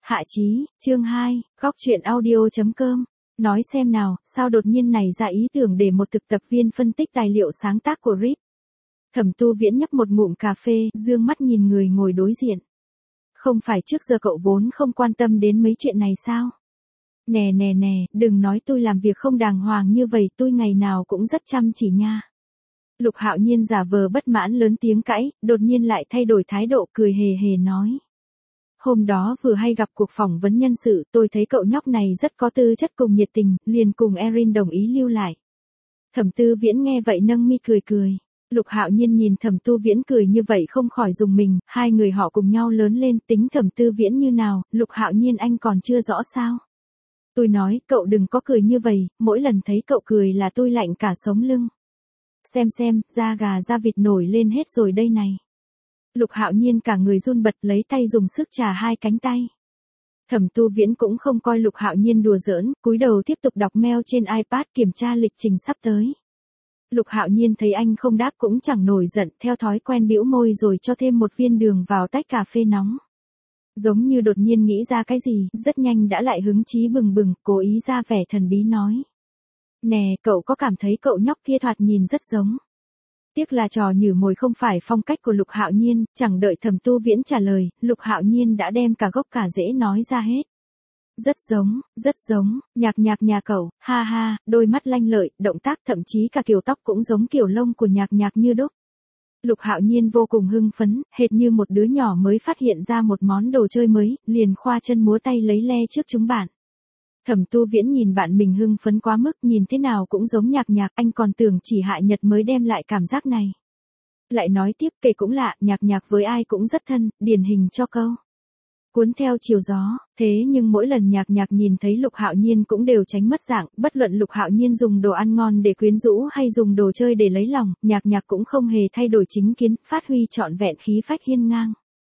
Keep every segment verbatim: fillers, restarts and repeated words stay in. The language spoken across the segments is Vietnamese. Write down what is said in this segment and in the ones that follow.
Hạ Chí, chương hai, góc truyện audio.com. Nói xem nào, sao đột nhiên này ra ý tưởng để một thực tập viên phân tích tài liệu sáng tác của rờ i pê. Thẩm Tu Viễn nhấp một ngụm cà phê, dương mắt nhìn người ngồi đối diện. Không phải trước giờ cậu vốn không quan tâm đến mấy chuyện này sao? Nè nè nè, đừng nói tôi làm việc không đàng hoàng như vậy, tôi ngày nào cũng rất chăm chỉ nha. Lục Hạo Nhiên giả vờ bất mãn lớn tiếng cãi, đột nhiên lại thay đổi thái độ, cười hề hề nói. Hôm đó vừa hay gặp cuộc phỏng vấn nhân sự, tôi thấy cậu nhóc này rất có tư chất cùng nhiệt tình, liền cùng Erin đồng ý lưu lại. Thẩm Tư Viễn nghe vậy nâng mi cười cười. Lục Hạo Nhiên nhìn Thẩm Tu Viễn cười như vậy không khỏi dùng mình, hai người họ cùng nhau lớn lên, tính Thẩm Tư Viễn như nào, Lục Hạo Nhiên anh còn chưa rõ sao. Tôi nói, cậu đừng có cười như vậy, mỗi lần thấy cậu cười là tôi lạnh cả sống lưng. Xem xem, da gà da vịt nổi lên hết rồi đây này. Lục Hạo Nhiên cả người run bật lấy tay dùng sức chà hai cánh tay. Thẩm Tu Viễn cũng không coi Lục Hạo Nhiên đùa giỡn, cúi đầu tiếp tục đọc mail trên iPad kiểm tra lịch trình sắp tới. Lục Hạo Nhiên thấy anh không đáp cũng chẳng nổi giận, theo thói quen bĩu môi rồi cho thêm một viên đường vào tách cà phê nóng. Giống như đột nhiên nghĩ ra cái gì, rất nhanh đã lại hứng chí bừng bừng, cố ý ra vẻ thần bí nói. Nè, cậu có cảm thấy cậu nhóc kia thoạt nhìn rất giống. Tiếc là trò nhử mồi không phải phong cách của Lục Hạo Nhiên, chẳng đợi Thẩm Tu Viễn trả lời, Lục Hạo Nhiên đã đem cả gốc cả rễ nói ra hết. Rất giống, rất giống, Nhạc Nhạc nhà cậu, ha ha, đôi mắt lanh lợi, động tác thậm chí cả kiểu tóc cũng giống kiểu lông của Nhạc Nhạc như đúc. Lục Hạo Nhiên vô cùng hưng phấn, hệt như một đứa nhỏ mới phát hiện ra một món đồ chơi mới, liền khoa chân múa tay lấy le trước chúng bạn. Thẩm Tu Viễn nhìn bạn mình hưng phấn quá mức, nhìn thế nào cũng giống Nhạc Nhạc, anh còn tưởng chỉ Hạ Nhật mới đem lại cảm giác này. Lại nói tiếp, kể cũng lạ, Nhạc Nhạc với ai cũng rất thân, điển hình cho câu cuốn theo chiều gió, thế nhưng mỗi lần Nhạc Nhạc nhìn thấy Lục Hạo Nhiên cũng đều tránh mất dạng, bất luận Lục Hạo Nhiên dùng đồ ăn ngon để quyến rũ hay dùng đồ chơi để lấy lòng, Nhạc Nhạc cũng không hề thay đổi chính kiến, phát huy trọn vẹn khí phách hiên ngang.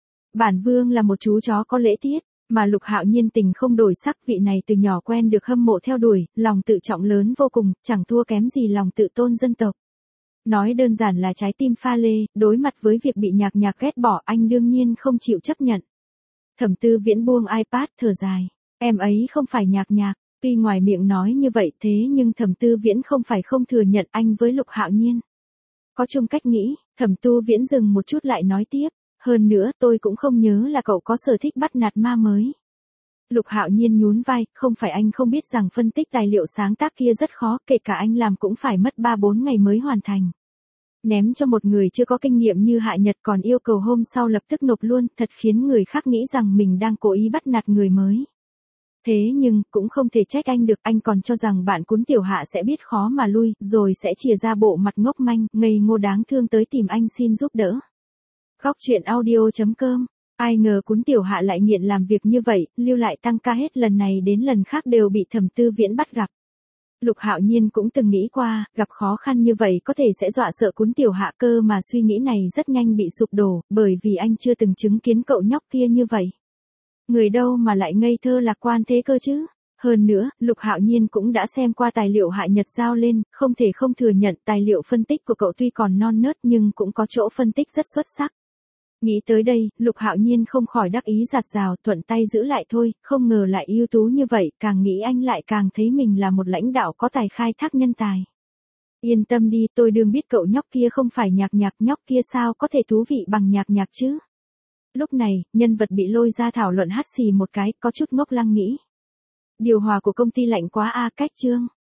Bản Vương là một chú chó có lễ tiết. Mà Lục Hạo Nhiên tình không đổi sắc, vị này từ nhỏ quen được hâm mộ theo đuổi, lòng tự trọng lớn vô cùng, chẳng thua kém gì lòng tự tôn dân tộc. Nói đơn giản là trái tim pha lê, đối mặt với việc bị Nhạc Nhạc ghét bỏ anh đương nhiên không chịu chấp nhận. Thẩm Tư Viễn buông iPad thở dài, em ấy không phải Nhạc Nhạc, tuy ngoài miệng nói như vậy thế nhưng Thẩm Tư Viễn không phải không thừa nhận anh với Lục Hạo Nhiên có chung cách nghĩ. Thẩm Tu Viễn dừng một chút lại nói tiếp. Hơn nữa, tôi cũng không nhớ là cậu có sở thích bắt nạt ma mới. Lục Hạo Nhiên nhún vai, không phải anh không biết rằng phân tích tài liệu sáng tác kia rất khó, kể cả anh làm cũng phải mất ba bốn ngày mới hoàn thành. Ném cho một người chưa có kinh nghiệm như Hạ Nhật còn yêu cầu hôm sau lập tức nộp luôn, thật khiến người khác nghĩ rằng mình đang cố ý bắt nạt người mới. Thế nhưng, cũng không thể trách anh được, anh còn cho rằng bạn Cún Tiểu Hạ sẽ biết khó mà lui, rồi sẽ chìa ra bộ mặt ngốc manh, ngây ngô đáng thương tới tìm anh xin giúp đỡ. Góc truyện audio.com. Ai ngờ Cún Tiểu Hạ lại nghiện làm việc như vậy, lưu lại tăng ca hết lần này đến lần khác đều bị Thẩm Tư Viễn bắt gặp. Lục Hạo Nhiên cũng từng nghĩ qua, gặp khó khăn như vậy có thể sẽ dọa sợ Cún Tiểu Hạ, cơ mà suy nghĩ này rất nhanh bị sụp đổ, bởi vì anh chưa từng chứng kiến cậu nhóc kia như vậy. Người đâu mà lại ngây thơ lạc quan thế cơ chứ? Hơn nữa, Lục Hạo Nhiên cũng đã xem qua tài liệu Hạ Nhật giao lên, không thể không thừa nhận tài liệu phân tích của cậu tuy còn non nớt nhưng cũng có chỗ phân tích rất xuất sắc. Nghĩ tới đây, Lục Hạo Nhiên không khỏi đắc ý giạt rào, thuận tay giữ lại thôi, không ngờ lại ưu tú như vậy, càng nghĩ anh lại càng thấy mình là một lãnh đạo có tài khai thác nhân tài. Yên tâm đi, tôi đương biết cậu nhóc kia không phải Nhạc Nhạc, nhóc kia sao có thể thú vị bằng Nhạc Nhạc chứ. Lúc này, nhân vật bị lôi ra thảo luận hắt xì một cái, có chút ngốc lăng nghĩ. Điều hòa của công ty lạnh quá a, cách chương.